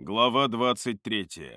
Глава 23.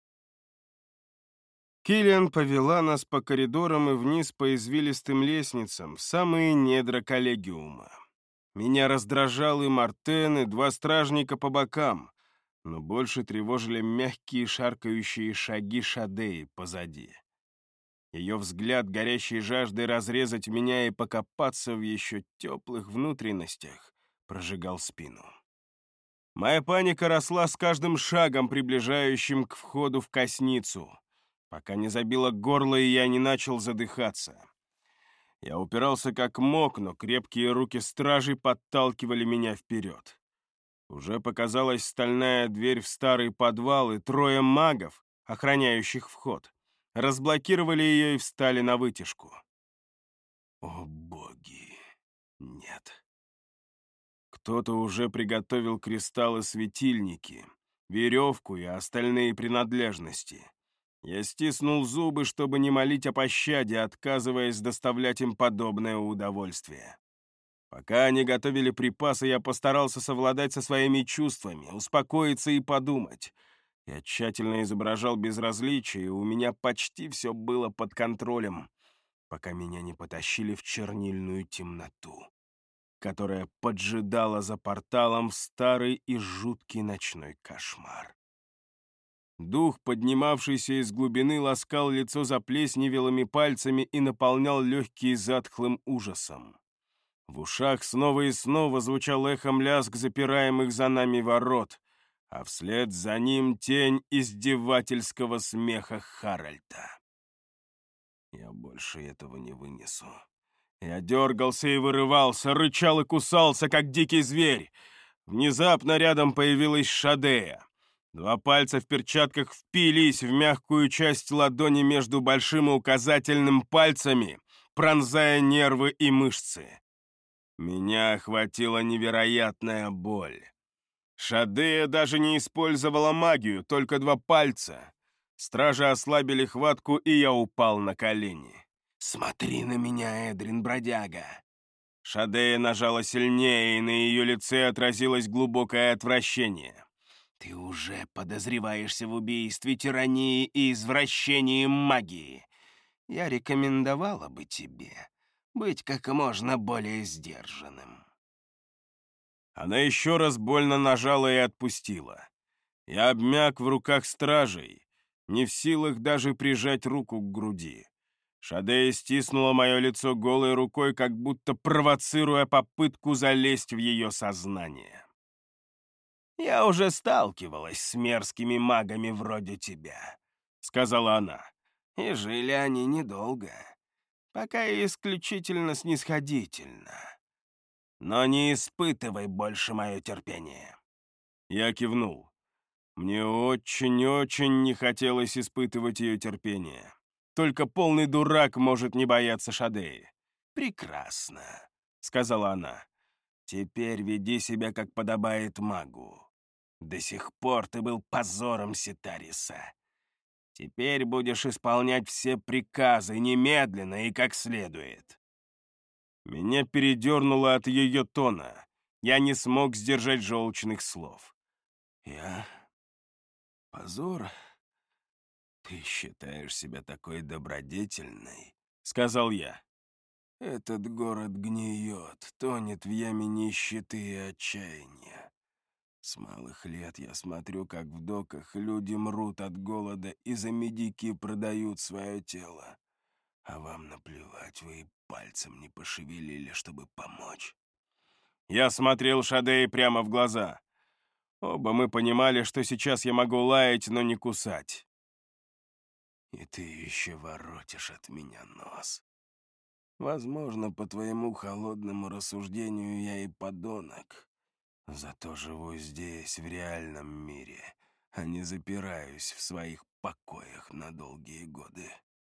Киллиан повела нас по коридорам и вниз по извилистым лестницам в самые недра коллегиума. Меня раздражал и Мартен, и два стражника по бокам, но больше тревожили мягкие шаркающие шаги Шадеи позади. Ее взгляд, горящий жаждой разрезать меня и покопаться в еще теплых внутренностях, прожигал спину. Моя паника росла с каждым шагом, приближающим к входу в косницу, пока не забило горло и я не начал задыхаться. Я упирался как мог, но крепкие руки стражей подталкивали меня вперед. Уже показалась стальная дверь в старый подвал, и трое магов, охраняющих вход, разблокировали ее и встали на вытяжку. О боги, нет. Кто-то уже приготовил кристаллы-светильники, веревку и остальные принадлежности. Я стиснул зубы, чтобы не молить о пощаде, отказываясь доставлять им подобное удовольствие. Пока они готовили припасы, я постарался совладать со своими чувствами, успокоиться и подумать. Я тщательно изображал безразличие, и у меня почти все было под контролем, пока меня не потащили в чернильную темноту, которая поджидала за порталом в старый и жуткий ночной кошмар. Дух, поднимавшийся из глубины, ласкал лицо заплесневелыми пальцами и наполнял легкие затхлым ужасом. В ушах снова и снова звучал эхом лязг запираемых за нами ворот, а вслед за ним тень издевательского смеха Харальда. Я больше этого не вынесу. Я дергался и вырывался, рычал и кусался, как дикий зверь. Внезапно рядом появилась Шадея. Два пальца в перчатках впились в мягкую часть ладони между большим и указательным пальцами, пронзая нервы и мышцы. Меня охватила невероятная боль. Шадея даже не использовала магию, только два пальца. Стражи ослабили хватку, и я упал на колени. «Смотри на меня, Эдрин, бродяга!» Шадея нажала сильнее, и на ее лице отразилось глубокое отвращение. «Ты уже подозреваешься в убийстве, тирании и извращении магии. Я рекомендовала бы тебе быть как можно более сдержанным». Она еще раз больно нажала и отпустила. Я обмяк в руках стражей, не в силах даже прижать руку к груди. Шадея стиснула мое лицо голой рукой, как будто провоцируя попытку залезть в ее сознание. «Я уже сталкивалась с мерзкими магами вроде тебя», — сказала она. «И жили они недолго, пока и исключительно снисходительно. Но не испытывай больше мое терпение». Я кивнул. Мне очень-очень не хотелось испытывать ее терпение. Только полный дурак может не бояться Шадеи. «Прекрасно», — сказала она. «Теперь веди себя, как подобает магу. До сих пор ты был позором Ситариса. Теперь будешь исполнять все приказы немедленно и как следует». Меня передернуло от ее тона. Я не смог сдержать желчных слов. «Я... позор? Ты считаешь себя такой добродетельной?» — сказал я. «Этот город гниет, тонет в яме нищеты и отчаяния. С малых лет я смотрю, как в доках люди мрут от голода и за медики продают свое тело. А вам наплевать, вы и пальцем не пошевелили, чтобы помочь». Я смотрел Шадеи прямо в глаза. Оба мы понимали, что сейчас я могу лаять, но не кусать. «И ты еще воротишь от меня нос. Возможно, по твоему холодному рассуждению я и подонок. Зато живу здесь, в реальном мире, а не запираюсь в своих покоях на долгие годы.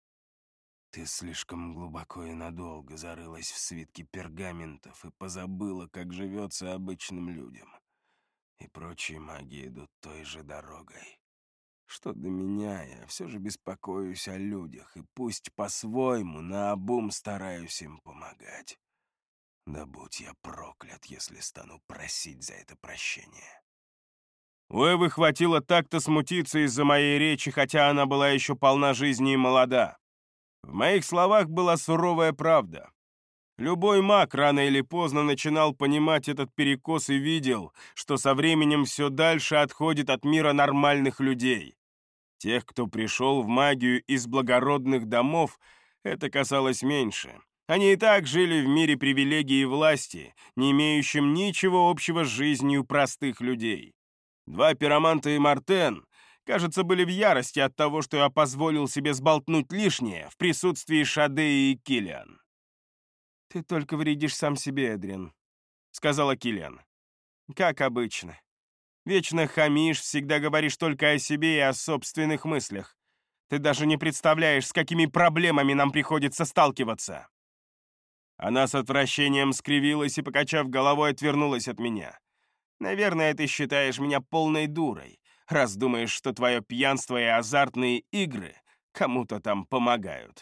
Ты слишком глубоко и надолго зарылась в свитки пергаментов и позабыла, как живется обычным людям. И прочие маги идут той же дорогой. Что до меня, я все же беспокоюсь о людях, и пусть по-своему, наобум стараюсь им помогать. Да будь я проклят, если стану просить за это прощения». У Эвы хватило так-то смутиться из-за моей речи, хотя она была еще полна жизни и молода. В моих словах была суровая правда. Любой маг рано или поздно начинал понимать этот перекос и видел, что со временем все дальше отходит от мира нормальных людей. Тех, кто пришел в магию из благородных домов, это касалось меньше. Они и так жили в мире привилегий и власти, не имеющем ничего общего с жизнью простых людей. Два пироманта и Мартен, кажется, были в ярости от того, что я позволил себе сболтнуть лишнее в присутствии Шадеи и Киллиан. «Ты только вредишь сам себе, Эдриан», — сказала Киллиан. «Как обычно. Вечно хамишь, всегда говоришь только о себе и о собственных мыслях. Ты даже не представляешь, с какими проблемами нам приходится сталкиваться». Она с отвращением скривилась и, покачав головой, отвернулась от меня. «Наверное, ты считаешь меня полной дурой, раз думаешь, что твое пьянство и азартные игры кому-то там помогают».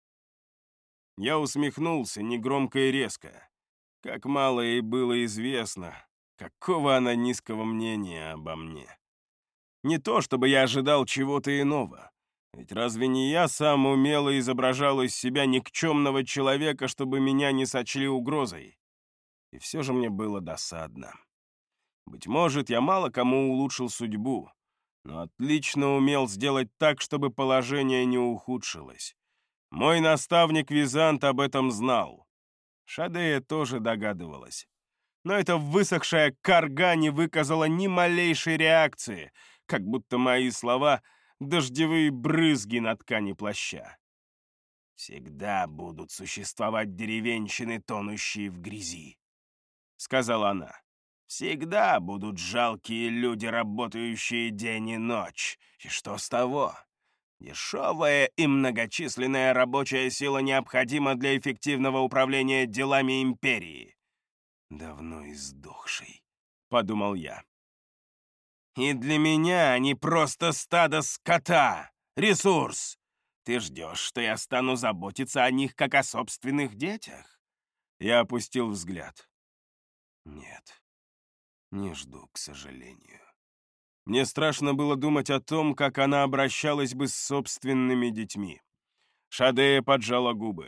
Я усмехнулся негромко и резко. Как мало ей было известно, какого она низкого мнения обо мне. Не то, чтобы я ожидал чего-то иного. Ведь разве не я сам умело изображал из себя никчемного человека, чтобы меня не сочли угрозой? И все же мне было досадно. Быть может, я мало кому улучшил судьбу, но отлично умел сделать так, чтобы положение не ухудшилось. Мой наставник Визант об этом знал. Шадея тоже догадывалась. Но эта высохшая карга не выказала ни малейшей реакции, как будто мои слова — дождевые брызги на ткани плаща. «Всегда будут существовать деревенщины, тонущие в грязи», — сказала она. «Всегда будут жалкие люди, работающие день и ночь. И что с того? Дешевая и многочисленная рабочая сила необходима для эффективного управления делами империи. Давно издохший», — подумал я. «И для меня они просто стадо скота, ресурс. Ты ждешь, что я стану заботиться о них, как о собственных детях?» Я опустил взгляд. «Нет, не жду, к сожалению». Мне страшно было думать о том, как она обращалась бы с собственными детьми. Шадея поджала губы.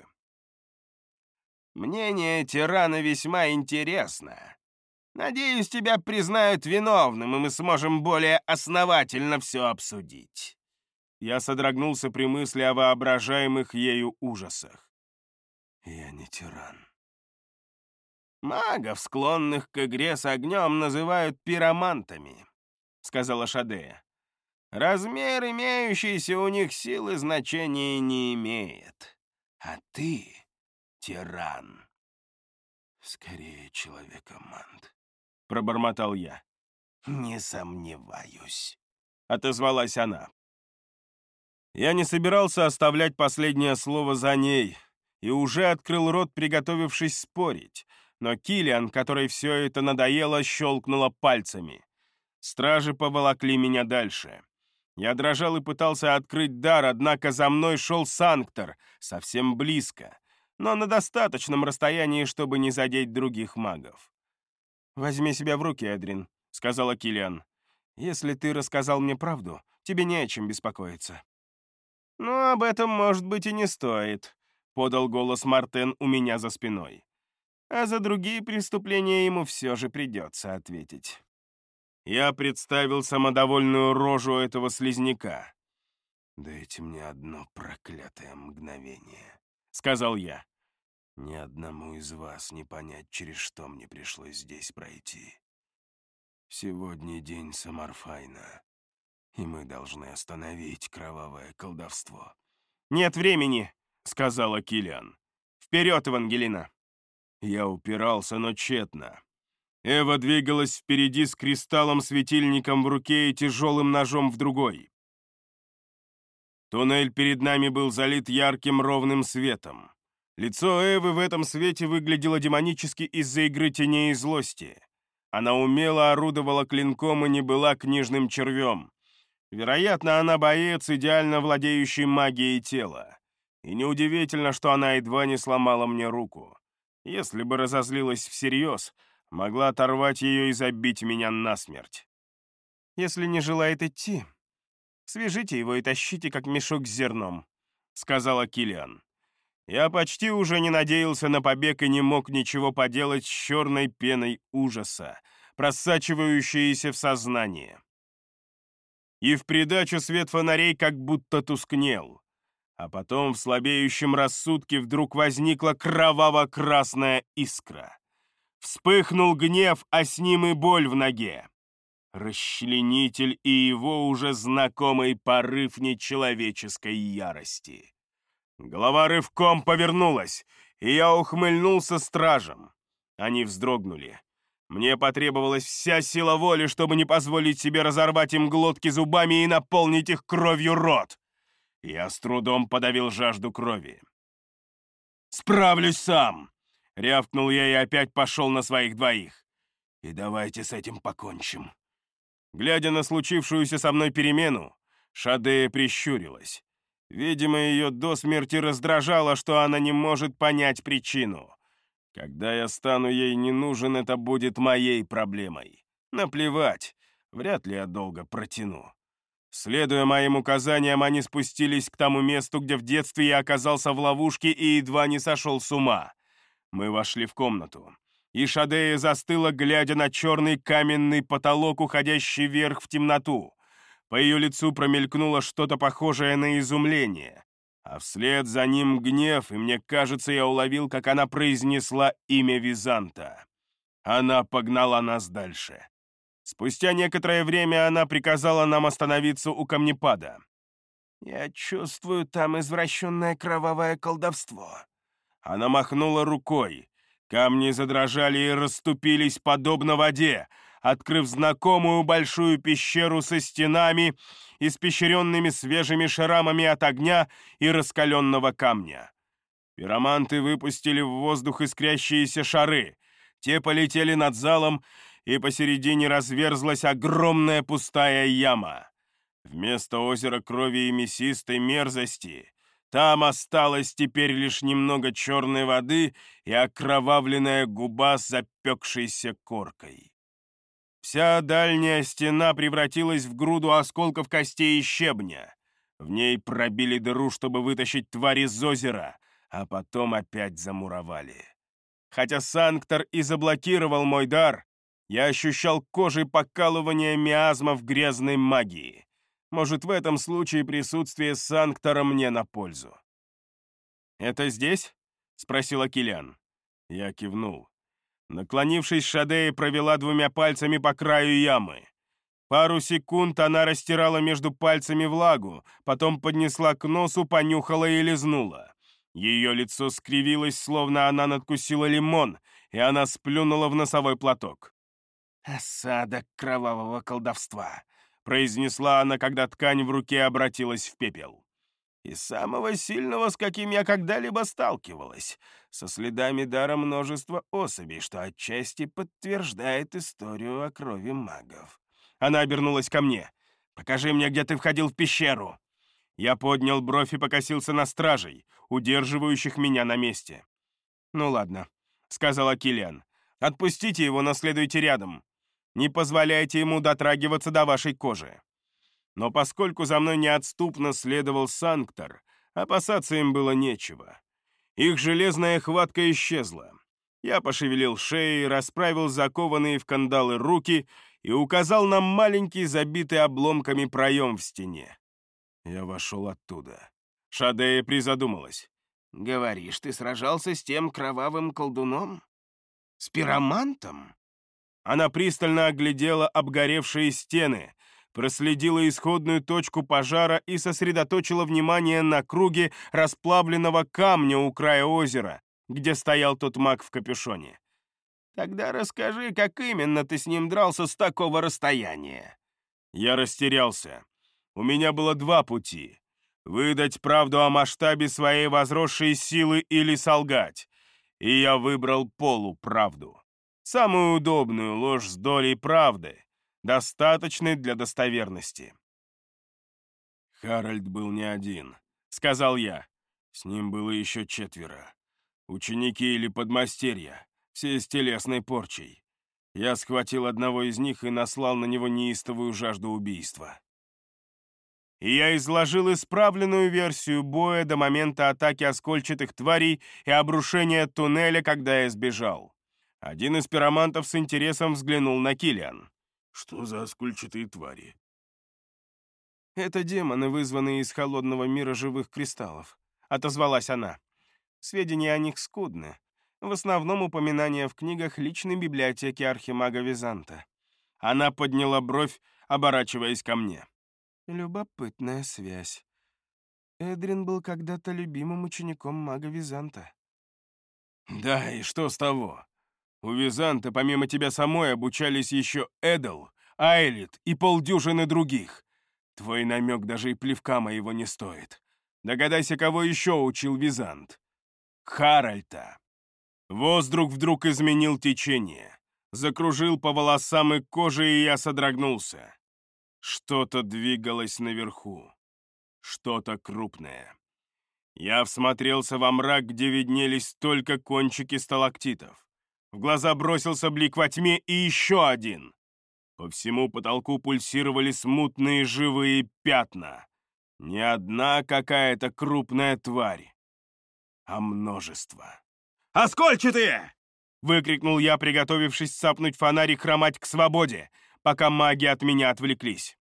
«Мнение тирана весьма интересно. Надеюсь, тебя признают виновным, и мы сможем более основательно все обсудить». Я содрогнулся при мысли о воображаемых ею ужасах. «Я не тиран». «Магов, склонных к игре с огнем, называют пиромантами», — сказала Шадея. «Размер имеющейся у них силы значения не имеет. А ты — тиран». «Скорее, человек-команд», — пробормотал я. «Не сомневаюсь», — отозвалась она. Я не собирался оставлять последнее слово за ней и уже открыл рот, приготовившись спорить, но Киллиан, которой все это надоело, щелкнула пальцами. Стражи поволокли меня дальше. Я дрожал и пытался открыть дар, однако за мной шел Санктор, совсем близко, но на достаточном расстоянии, чтобы не задеть других магов. «Возьми себя в руки, Эдрин», — сказала Киллиан. «Если ты рассказал мне правду, тебе не о чем беспокоиться». «Ну, об этом, может быть, и не стоит», — подал голос Мартен у меня за спиной. «А за другие преступления ему все же придется ответить». Я представил самодовольную рожу этого слизняка. «Дайте мне одно проклятое мгновение», — сказал я. «Ни одному из вас не понять, через что мне пришлось здесь пройти. Сегодня день Самарфайна, и мы должны остановить кровавое колдовство». «Нет времени», — сказала Киллиан. «Вперед, Евангелина!» Я упирался, но тщетно. Эва двигалась впереди с кристаллом-светильником в руке и тяжелым ножом в другой. Туннель перед нами был залит ярким ровным светом. Лицо Эвы в этом свете выглядело демонически из-за игры теней и злости. Она умело орудовала клинком и не была книжным червем. Вероятно, она боец, идеально владеющий магией тела. И неудивительно, что она едва не сломала мне руку. Если бы разозлилась всерьез, могла оторвать ее и забить меня насмерть. «Если не желает идти, свяжите его и тащите, как мешок с зерном», — сказала Килиан. Я почти уже не надеялся на побег и не мог ничего поделать с черной пеной ужаса, просачивающейся в сознание. И в придачу свет фонарей как будто тускнел. А потом в слабеющем рассудке вдруг возникла кроваво-красная искра. Вспыхнул гнев, а с ним и боль в ноге. Расчленитель и его уже знакомый порыв нечеловеческой ярости. Голова рывком повернулась, и я ухмыльнулся стражам. Они вздрогнули. Мне потребовалась вся сила воли, чтобы не позволить себе разорвать им глотки зубами и наполнить их кровью рот. Я с трудом подавил жажду крови. «Справлюсь сам!» — рявкнул я и опять пошел на своих двоих. «И давайте с этим покончим». Глядя на случившуюся со мной перемену, Шадея прищурилась. Видимо, ее до смерти раздражало, что она не может понять причину. Когда я стану ей не нужен, это будет моей проблемой. Наплевать, вряд ли я долго протяну. Следуя моим указаниям, они спустились к тому месту, где в детстве я оказался в ловушке и едва не сошел с ума. Мы вошли в комнату, и Шадея застыла, глядя на черный каменный потолок, уходящий вверх в темноту. По ее лицу промелькнуло что-то похожее на изумление, а вслед за ним гнев, и мне кажется, я уловил, как она произнесла имя Византа. Она погнала нас дальше. Спустя некоторое время она приказала нам остановиться у камнепада. «Я чувствую там извращенное кровавое колдовство». Она махнула рукой. Камни задрожали и расступились подобно воде, открыв знакомую большую пещеру со стенами, испещренными свежими шрамами от огня и раскаленного камня. Пироманты выпустили в воздух искрящиеся шары. Те полетели над залом, и посередине разверзлась огромная пустая яма. Вместо озера крови и мясистой мерзости там осталось теперь лишь немного черной воды и окровавленная губа с запекшейся коркой. Вся дальняя стена превратилась в груду осколков костей и щебня. В ней пробили дыру, чтобы вытащить тварь из озера, а потом опять замуровали. Хотя Санктор и заблокировал мой дар, я ощущал кожей покалывание миазмов грязной магии. Может, в этом случае присутствие Санктора мне на пользу. «Это здесь?» — спросила Килиан. Я кивнул. Наклонившись, Шадея провела двумя пальцами по краю ямы. Пару секунд она растирала между пальцами влагу, потом поднесла к носу, понюхала и лизнула. Ее лицо скривилось, словно она надкусила лимон, и она сплюнула в носовой платок. «Осадок кровавого колдовства», — произнесла она, когда ткань в руке обратилась в пепел. «И самого сильного, с каким я когда-либо сталкивалась, со следами дара множества особей, что отчасти подтверждает историю о крови магов». Она обернулась ко мне. «Покажи мне, где ты входил в пещеру». Я поднял бровь и покосился на стражей, удерживающих меня на месте. «Ну ладно», — сказала Килиан. «Отпустите его, но следуйте рядом. Не позволяйте ему дотрагиваться до вашей кожи». Но поскольку за мной неотступно следовал Санктор, опасаться им было нечего. Их железная хватка исчезла. Я пошевелил шеей, расправил закованные в кандалы руки и указал на маленький, забитый обломками проем в стене. Я вошел оттуда. Шадея призадумалась. «Говоришь, ты сражался с тем кровавым колдуном? С пиромантом?» Она пристально оглядела обгоревшие стены, проследила исходную точку пожара и сосредоточила внимание на круге расплавленного камня у края озера, где стоял тот маг в капюшоне. «Тогда расскажи, как именно ты с ним дрался с такого расстояния?» Я растерялся. У меня было два пути: выдать правду о масштабе своей возросшей силы или солгать. И я выбрал полуправду. Самую удобную ложь с долей правды, достаточной для достоверности. «Харальд был не один», — сказал я. «С ним было еще 4. Ученики или подмастерья, все с телесной порчей. Я схватил одного из них и наслал на него неистовую жажду убийства. И я изложил исправленную версию боя до момента атаки оскольчатых тварей и обрушения туннеля, когда я сбежал. Один из пиромантов с интересом взглянул на Киллиан. «Что за оскольчатые твари?» «Это демоны, вызванные из холодного мира живых кристаллов», — отозвалась она. «Сведения о них скудны. В основном упоминания в книгах личной библиотеки архимага Византа». Она подняла бровь, оборачиваясь ко мне. «Любопытная связь. Эдрин был когда-то любимым учеником мага Византа». «Да, и что с того? У Византа, помимо тебя самой, обучались еще Эдл, Айлит и полдюжины других. Твой намек даже и плевка моего не стоит. Догадайся, кого еще учил Визант. Харальта». Воздух вдруг изменил течение. Закружил по волосам и коже, и я содрогнулся. Что-то двигалось наверху. Что-то крупное. Я всмотрелся во мрак, где виднелись только кончики сталактитов. В глаза бросился блик во тьме и еще один. По всему потолку пульсировали смутные живые пятна. Не одна какая-то крупная тварь, а множество. «Оскольчатые!» — выкрикнул я, приготовившись цапнуть фонарь и хромать к свободе, пока маги от меня отвлеклись.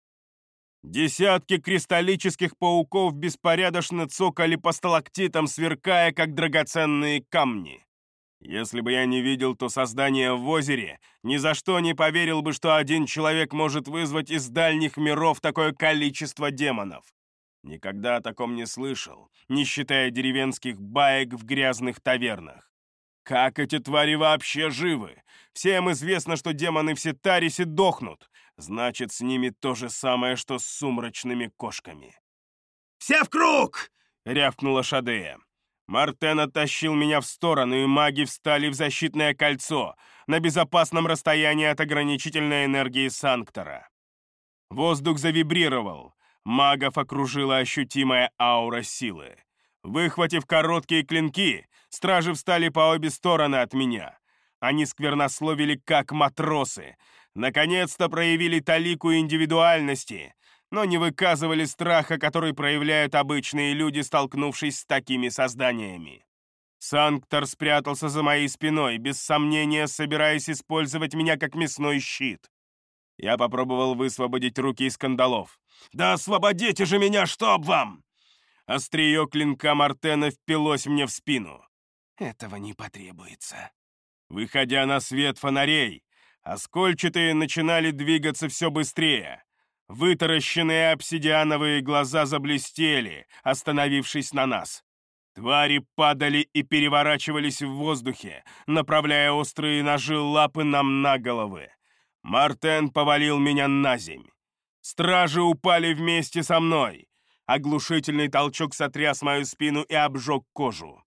Десятки кристаллических пауков беспорядочно цокали по сталактитам, сверкая, как драгоценные камни. Если бы я не видел то создание в озере, ни за что не поверил бы, что один человек может вызвать из дальних миров такое количество демонов. Никогда о таком не слышал, не считая деревенских баек в грязных тавернах. Как эти твари вообще живы? Всем известно, что демоны в Сетарисе дохнут. Значит, с ними то же самое, что с сумрачными кошками. «Все в круг!» — рявкнула Шадея. Мартен оттащил меня в сторону, и маги встали в защитное кольцо на безопасном расстоянии от ограничительной энергии Санктора. Воздух завибрировал. Магов окружила ощутимая аура силы. Выхватив короткие клинки, стражи встали по обе стороны от меня. Они сквернословили, как матросы. Наконец-то проявили талику индивидуальности, но не выказывали страха, который проявляют обычные люди, столкнувшись с такими созданиями. Санктор спрятался за моей спиной, без сомнения собираясь использовать меня как мясной щит. Я попробовал высвободить руки из кандалов. «Да освободите же меня, чтоб вам!» Острие клинка Мартена впилось мне в спину. «Этого не потребуется». Выходя на свет фонарей, оскольчатые начинали двигаться все быстрее. Вытаращенные обсидиановые глаза заблестели, остановившись на нас. Твари падали и переворачивались в воздухе, направляя острые ножи лапы нам на головы. Мартен повалил меня на земь. Стражи упали вместе со мной. Оглушительный толчок сотряс мою спину и обжег кожу.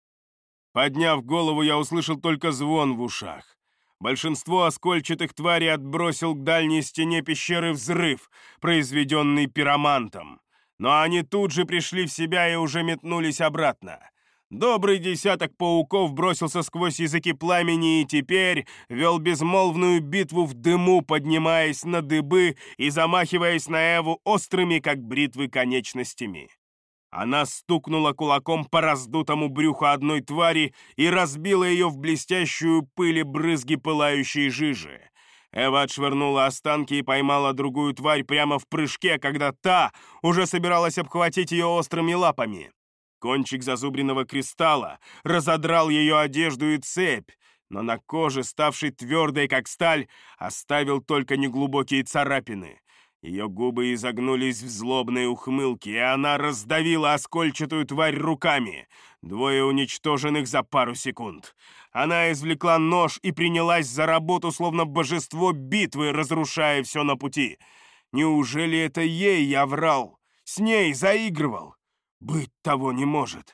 Подняв голову, я услышал только звон в ушах. Большинство оскольчатых тварей отбросил к дальней стене пещеры взрыв, произведенный пиромантом. Но они тут же пришли в себя и уже метнулись обратно. Добрый десяток пауков бросился сквозь языки пламени и теперь вел безмолвную битву в дыму, поднимаясь на дыбы и замахиваясь на Эву острыми, как бритвы, конечностями. Она стукнула кулаком по раздутому брюху одной твари и разбила ее в блестящую пыль и брызги пылающей жижи. Эва отшвырнула останки и поймала другую тварь прямо в прыжке, когда та уже собиралась обхватить ее острыми лапами. Кончик зазубренного кристалла разодрал ее одежду и цепь, но на коже, ставшей твердой, как сталь, оставил только неглубокие царапины. Ее губы изогнулись в злобной ухмылке, и она раздавила оскольчатую тварь руками. Двое уничтоженных за пару секунд. Она извлекла нож и принялась за работу, словно божество битвы, разрушая все на пути. Неужели это ей я врал? С ней заигрывал? Быть того не может.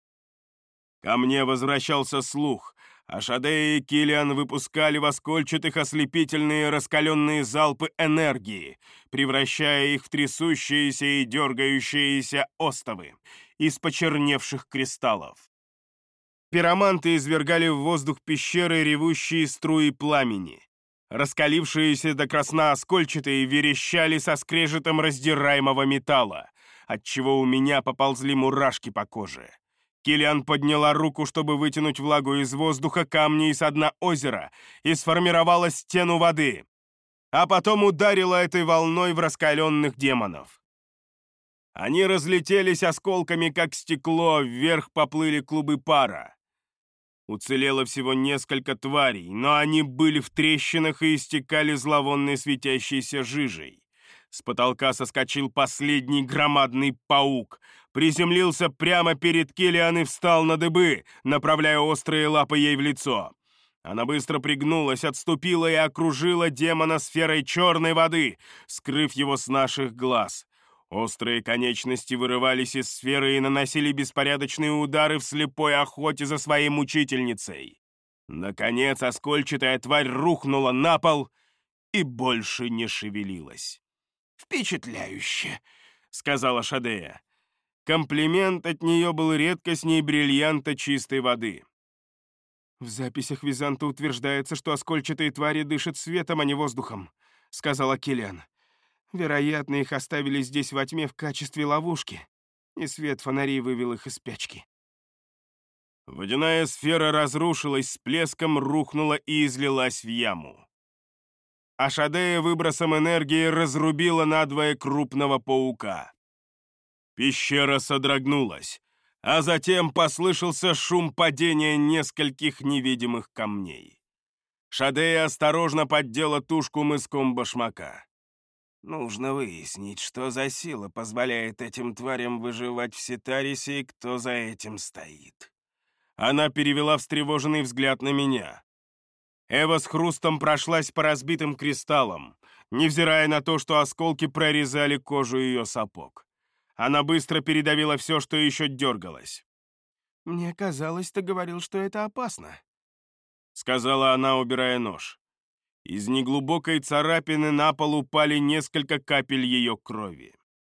Ко мне возвращался слух, а Шадея и Киллиан выпускали в оскольчатых ослепительные раскаленные залпы энергии, превращая их в трясущиеся и дергающиеся остовы из почерневших кристаллов. Пироманты извергали в воздух пещеры ревущие струи пламени. Раскалившиеся до красна оскольчатые верещали со скрежетом раздираемого металла, отчего у меня поползли мурашки по коже. Киллиан подняла руку, чтобы вытянуть влагу из воздуха, камней со дна озера, и сформировала стену воды, а потом ударила этой волной в раскаленных демонов. Они разлетелись осколками, как стекло, вверх поплыли клубы пара. Уцелело всего несколько тварей, но они были в трещинах и истекали зловонной светящейся жижей. С потолка соскочил последний громадный паук, приземлился прямо перед Киллиан и встал на дыбы, направляя острые лапы ей в лицо. Она быстро пригнулась, отступила и окружила демона сферой черной воды, скрыв его с наших глаз. Острые конечности вырывались из сферы и наносили беспорядочные удары в слепой охоте за своей мучительницей. Наконец, оскольчатая тварь рухнула на пол и больше не шевелилась. «Впечатляюще!» — сказала Шадея. Комплимент от нее был редкостней бриллианта чистой воды. «В записях Византа утверждается, что оскольчатые твари дышат светом, а не воздухом», — сказала Киллиан. «Вероятно, их оставили здесь во тьме в качестве ловушки, и свет фонарей вывел их из спячки». Водяная сфера разрушилась, с плеском рухнула и излилась в яму. А Шадея выбросом энергии разрубила надвое крупного паука. Пещера содрогнулась, а затем послышался шум падения нескольких невидимых камней. Шадея осторожно поддела тушку мыском башмака. «Нужно выяснить, что за сила позволяет этим тварям выживать в Ситарисе и кто за этим стоит». Она перевела встревоженный взгляд на меня. Эва с хрустом прошлась по разбитым кристаллам, невзирая на то, что осколки прорезали кожу ее сапог. Она быстро передавила все, что еще дергалось. «Мне казалось, ты говорил, что это опасно», — сказала она, убирая нож. Из неглубокой царапины на пол упали несколько капель ее крови.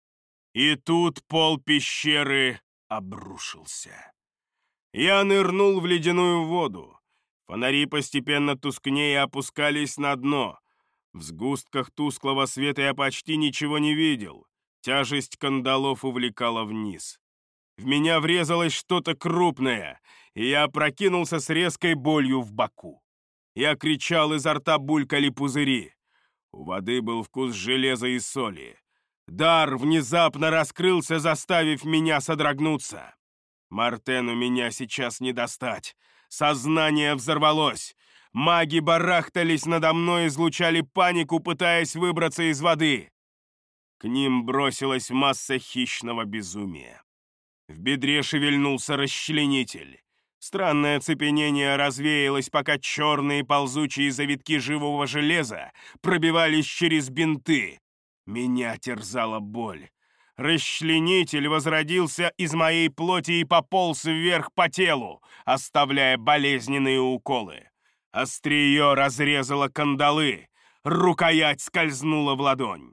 И тут пол пещеры обрушился. Я нырнул в ледяную воду. Фонари постепенно тускнее опускались на дно. В сгустках тусклого света я почти ничего не видел. Тяжесть кандалов увлекала вниз. В меня врезалось что-то крупное, и я опрокинулся с резкой болью в боку. Я кричал, изо рта булькали пузыри. У воды был вкус железа и соли. Дар внезапно раскрылся, заставив меня содрогнуться. Мартену меня сейчас не достать. Сознание взорвалось. Маги барахтались надо мной, излучали панику, пытаясь выбраться из воды. К ним бросилась масса хищного безумия. В бедре шевельнулся расчленитель. Странное оцепенение развеялось, пока черные ползучие завитки живого железа пробивались через бинты. Меня терзала боль. Расчленитель возродился из моей плоти и пополз вверх по телу, оставляя болезненные уколы. Острие разрезало кандалы, рукоять скользнула в ладонь.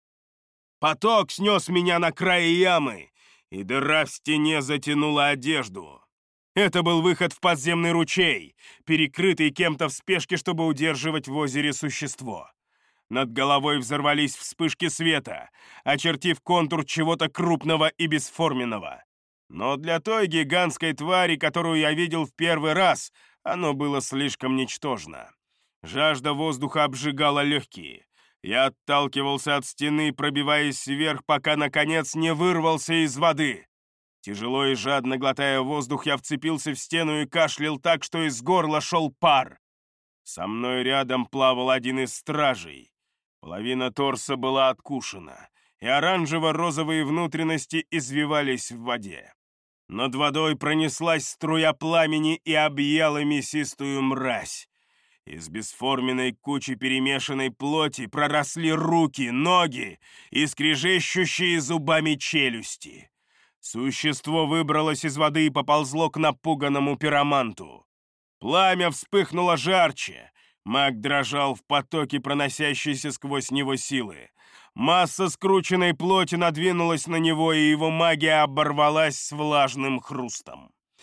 Поток снес меня на край ямы, и дыра в стене затянула одежду. Это был выход в подземный ручей, перекрытый кем-то в спешке, чтобы удерживать в озере существо. Над головой взорвались вспышки света, очертив контур чего-то крупного и бесформенного. Но для той гигантской твари, которую я видел в первый раз, оно было слишком ничтожно. Жажда воздуха обжигала легкие. Я отталкивался от стены, пробиваясь вверх, пока, наконец, не вырвался из воды. Тяжело и жадно глотая воздух, я вцепился в стену и кашлял так, что из горла шел пар. Со мной рядом плавал один из стражей. Половина торса была откушена, и оранжево-розовые внутренности извивались в воде. Над водой пронеслась струя пламени и объяла мясистую мразь. Из бесформенной кучи перемешанной плоти проросли руки, ноги и скрежещущие зубами челюсти. Существо выбралось из воды и поползло к напуганному пироманту. Пламя вспыхнуло жарче. Маг дрожал в потоке, проносящейся сквозь него силы. Масса скрученной плоти надвинулась на него, и его магия оборвалась с влажным хрустом.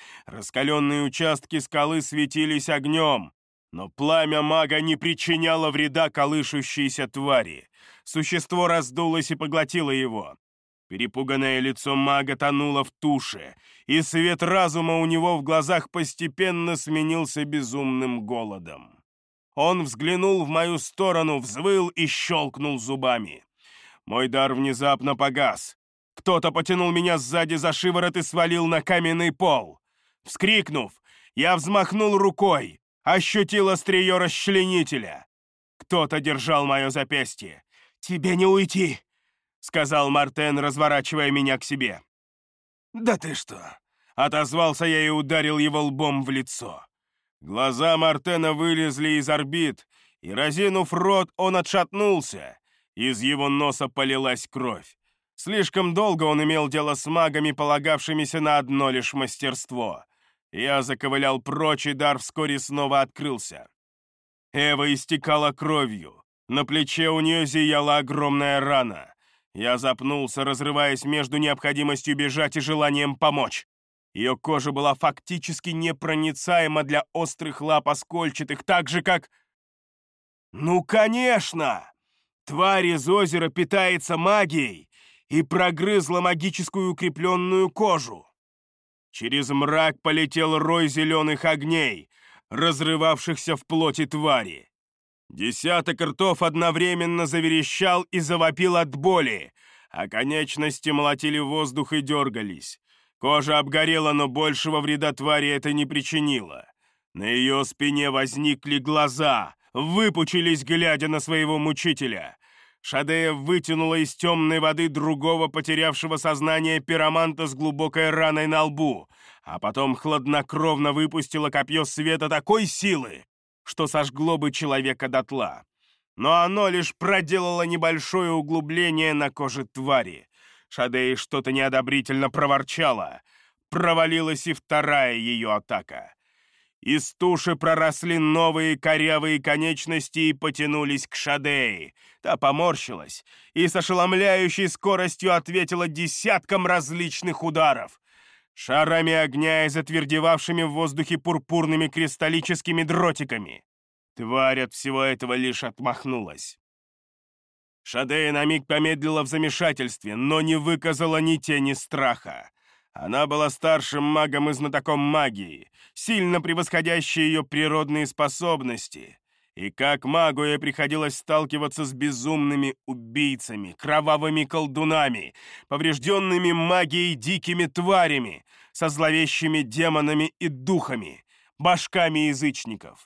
Раскаленные участки скалы светились огнем, но пламя мага не причиняло вреда колышущейся твари. Существо раздулось и поглотило его. Перепуганное лицо мага тонуло в туше, и свет разума у него в глазах постепенно сменился безумным голодом. Он взглянул в мою сторону, взвыл и щелкнул зубами. Мой дар внезапно погас. Кто-то потянул меня сзади за шиворот и свалил на каменный пол. Вскрикнув, я взмахнул рукой, ощутил острие расчленителя. Кто-то держал мое запястье. «Тебе не уйти!» — сказал Мартен, разворачивая меня к себе. «Да ты что!» — отозвался я и ударил его лбом в лицо. Глаза Мартена вылезли из орбит, и, разинув рот, он отшатнулся. Из его носа полилась кровь. Слишком долго он имел дело с магами, полагавшимися на одно лишь мастерство. Я заковылял прочь, и дар вскоре снова открылся. Эва истекала кровью. На плече у нее зияла огромная рана. Я запнулся, разрываясь между необходимостью бежать и желанием помочь. Ее кожа была фактически непроницаема для острых лап оскольчатых, так же, как... Ну, конечно! Тварь из озера питается магией и прогрызла магическую укрепленную кожу. Через мрак полетел рой зеленых огней, разрывавшихся в плоти твари. Десяток ртов одновременно заверещал и завопил от боли, а конечности молотили воздух и дергались. Кожа обгорела, но большего вреда твари это не причинило. На ее спине возникли глаза, выпучились, глядя на своего мучителя. Шадея вытянула из темной воды другого потерявшего сознание пироманта с глубокой раной на лбу, а потом хладнокровно выпустила копье света такой силы, что сожгло бы человека дотла. Но оно лишь проделало небольшое углубление на коже твари. Шадея что-то неодобрительно проворчала. Провалилась и вторая ее атака. Из туши проросли новые корявые конечности и потянулись к Шадее. Та поморщилась и с ошеломляющей скоростью ответила десяткам различных ударов. Шарами огня и затвердевавшими в воздухе пурпурными кристаллическими дротиками. Тварь от всего этого лишь отмахнулась. Шадея на миг помедлила в замешательстве, но не выказала ни тени страха. Она была старшим магом и знатоком магии, сильно превосходящей ее природные способности. И как магу ей приходилось сталкиваться с безумными убийцами, кровавыми колдунами, поврежденными магией дикими тварями, со зловещими демонами и духами, башками язычников.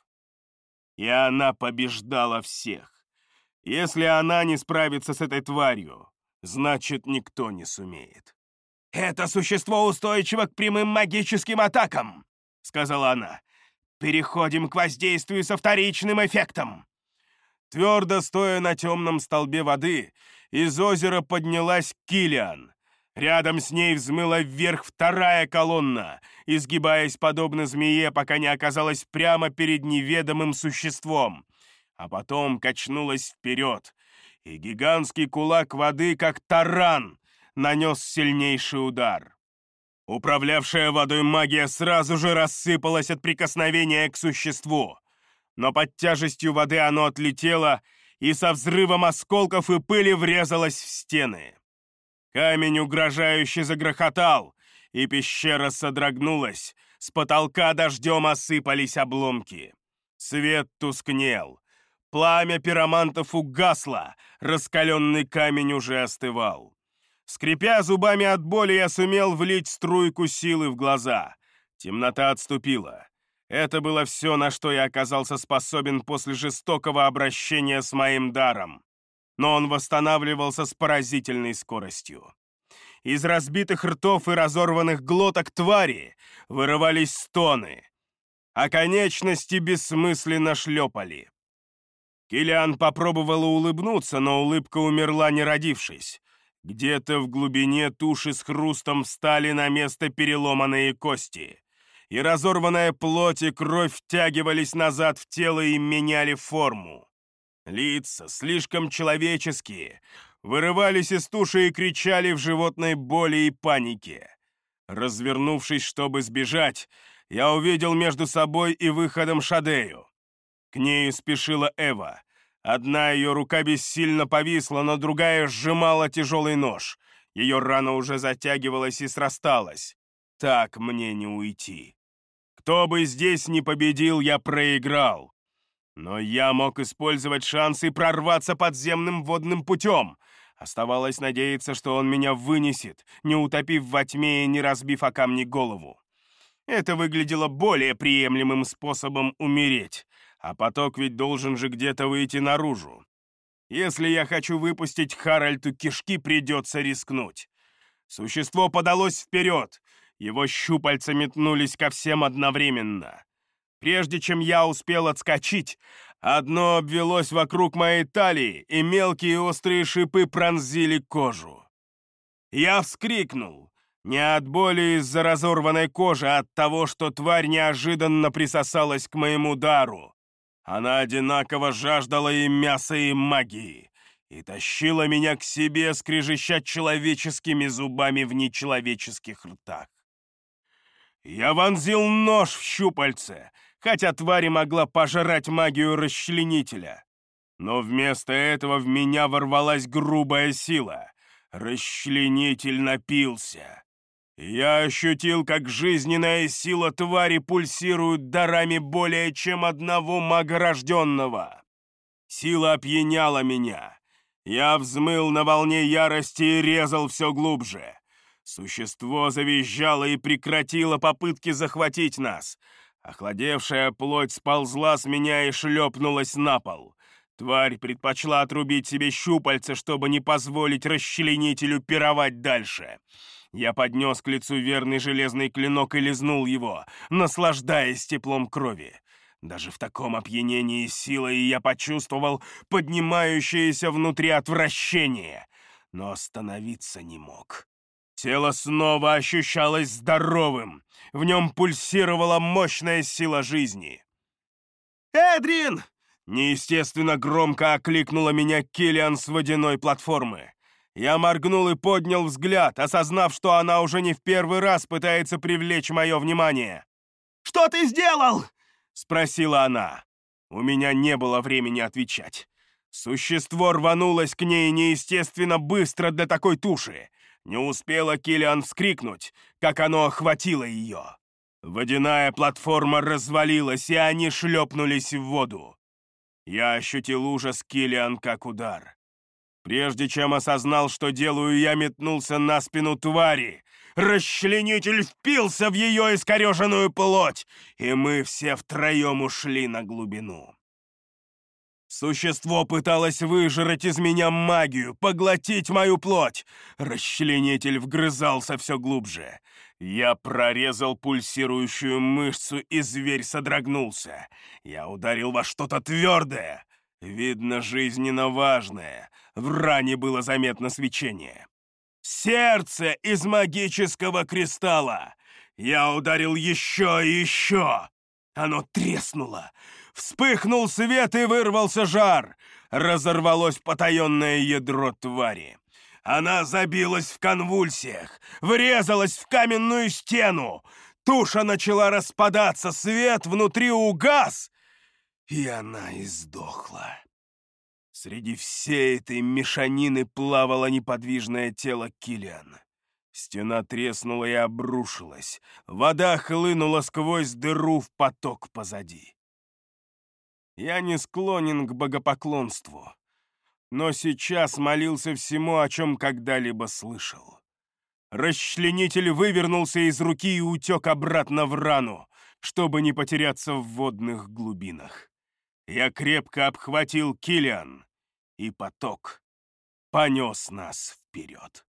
И она побеждала всех. Если она не справится с этой тварью, значит, никто не сумеет. «Это существо устойчиво к прямым магическим атакам», — сказала она. «Переходим к воздействию со вторичным эффектом». Твердо стоя на темном столбе воды, из озера поднялась Килиан. Рядом с ней взмыла вверх вторая колонна, изгибаясь подобно змее, пока не оказалась прямо перед неведомым существом. А потом качнулась вперед, и гигантский кулак воды, как таран, нанес сильнейший удар. Управлявшая водой магия сразу же рассыпалась от прикосновения к существу, но под тяжестью воды оно отлетело и со взрывом осколков и пыли врезалось в стены. Камень угрожающе загрохотал, и пещера содрогнулась, с потолка дождем осыпались обломки. Свет тускнел. Пламя пиромантов угасло, раскаленный камень уже остывал. Скрипя зубами от боли, я сумел влить струйку силы в глаза. Темнота отступила. Это было все, на что я оказался способен после жестокого обращения с моим даром. Но он восстанавливался с поразительной скоростью. Из разбитых ртов и разорванных глоток твари вырывались стоны, а конечности бессмысленно шлепали. Килиан попробовала улыбнуться, но улыбка умерла, не родившись. Где-то в глубине туши с хрустом встали на место переломанные кости, и разорванная плоть и кровь втягивались назад в тело и меняли форму. Лица, слишком человеческие, вырывались из туши и кричали в животной боли и панике. Развернувшись, чтобы сбежать, я увидел между собой и выходом Шадею. К ней спешила Эва. Одна ее рука бессильно повисла, но другая сжимала тяжелый нож. Ее рана уже затягивалась и срасталась. Так мне не уйти. Кто бы здесь не победил, я проиграл. Но я мог использовать шанс и прорваться подземным водным путем. Оставалось надеяться, что он меня вынесет, не утопив во тьме и не разбив о камни голову. Это выглядело более приемлемым способом умереть, а поток ведь должен же где-то выйти наружу. Если я хочу выпустить Харальту кишки, придется рискнуть. Существо подалось вперед, его щупальца метнулись ко всем одновременно. Прежде чем я успел отскочить, одно обвелось вокруг моей талии, и мелкие острые шипы пронзили кожу. Я вскрикнул, не от боли из-за разорванной кожи, а от того, что тварь неожиданно присосалась к моему дару. Она одинаково жаждала и мяса, и магии, и тащила меня к себе, скрежеща человеческими зубами в нечеловеческих ртах. Я вонзил нож в щупальце, хотя тварь могла пожрать магию расчленителя. Но вместо этого в меня ворвалась грубая сила. Расчленитель напился. Я ощутил, как жизненная сила твари пульсирует дарами более чем одного мага рожденного. Сила опьяняла меня. Я взмыл на волне ярости и резал все глубже. Существо завизжало и прекратило попытки захватить нас. Охладевшая плоть сползла с меня и шлепнулась на пол. Тварь предпочла отрубить себе щупальца, чтобы не позволить расчленителю пировать дальше. Я поднес к лицу верный железный клинок и лизнул его, наслаждаясь теплом крови. Даже в таком опьянении силой я почувствовал поднимающееся внутри отвращение, но остановиться не мог. Тело снова ощущалось здоровым, в нем пульсировала мощная сила жизни. «Эдрин!» — неестественно громко окликнула меня Киллиан с водяной платформы. Я моргнул и поднял взгляд, осознав, что она уже не в первый раз пытается привлечь мое внимание. «Что ты сделал?» — спросила она. У меня не было времени отвечать. Существо рванулось к ней неестественно быстро для такой туши. Не успела Киллиан вскрикнуть, как оно охватило ее. Водяная платформа развалилась, и они шлепнулись в воду. Я ощутил ужас Киллиан как удар. Прежде чем осознал, что делаю, я метнулся на спину твари. Расчленитель впился в ее искореженную плоть, и мы все втроем ушли на глубину. Существо пыталось выжрать из меня магию, поглотить мою плоть. Расчленитель вгрызался все глубже. Я прорезал пульсирующую мышцу, и зверь содрогнулся. Я ударил во что-то твердое. Видно, жизненно важное. В ране было заметно свечение. Сердце из магического кристалла. Я ударил еще и еще. Оно треснуло. Вспыхнул свет и вырвался жар. Разорвалось потаенное ядро твари. Она забилась в конвульсиях, врезалась в каменную стену. Туша начала распадаться, свет внутри угас, и она издохла. Среди всей этой мешанины плавало неподвижное тело Киллиан. Стена треснула и обрушилась. Вода хлынула сквозь дыру в поток позади. Я не склонен к богопоклонству, но сейчас молился всему, о чем когда-либо слышал. Расчленитель вывернулся из руки и утек обратно в рану, чтобы не потеряться в водных глубинах. Я крепко обхватил Киллиан, и поток понес нас вперед.